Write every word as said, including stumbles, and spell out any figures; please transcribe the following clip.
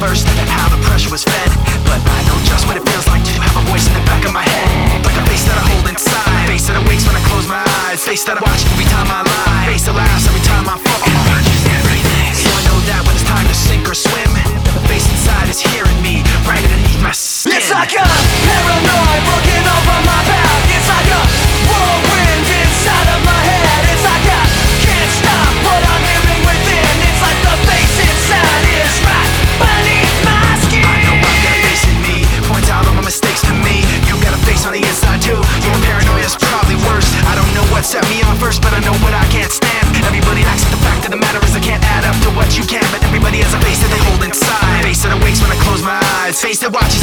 first, how the pressure was fed. But I know just what it feels like to have a voice in the back of my head, like a face that I hold inside, face that awakes when I close my eyes, face that I watch every time I lie, face that laughs every time I fall. So I know that when it's time to sink or swim, the face inside is hearing me right underneath my skin. It's like a paranoid looking over my back. It's like a whirlwind inside of my head. It's like I can't stop what I'm living within. It's like the face inside is right beneath my skin. I know I've got a face in me, points out all my mistakes to me. You got a face on the inside too, your paranoia is probably worse. I don't know what set me on first, but I know what I can't stand. Everybody acts like the fact of the matter is I can't add up to what you can. But everybody has a face that they hold inside, face that awakes when I close my eyes, face that watches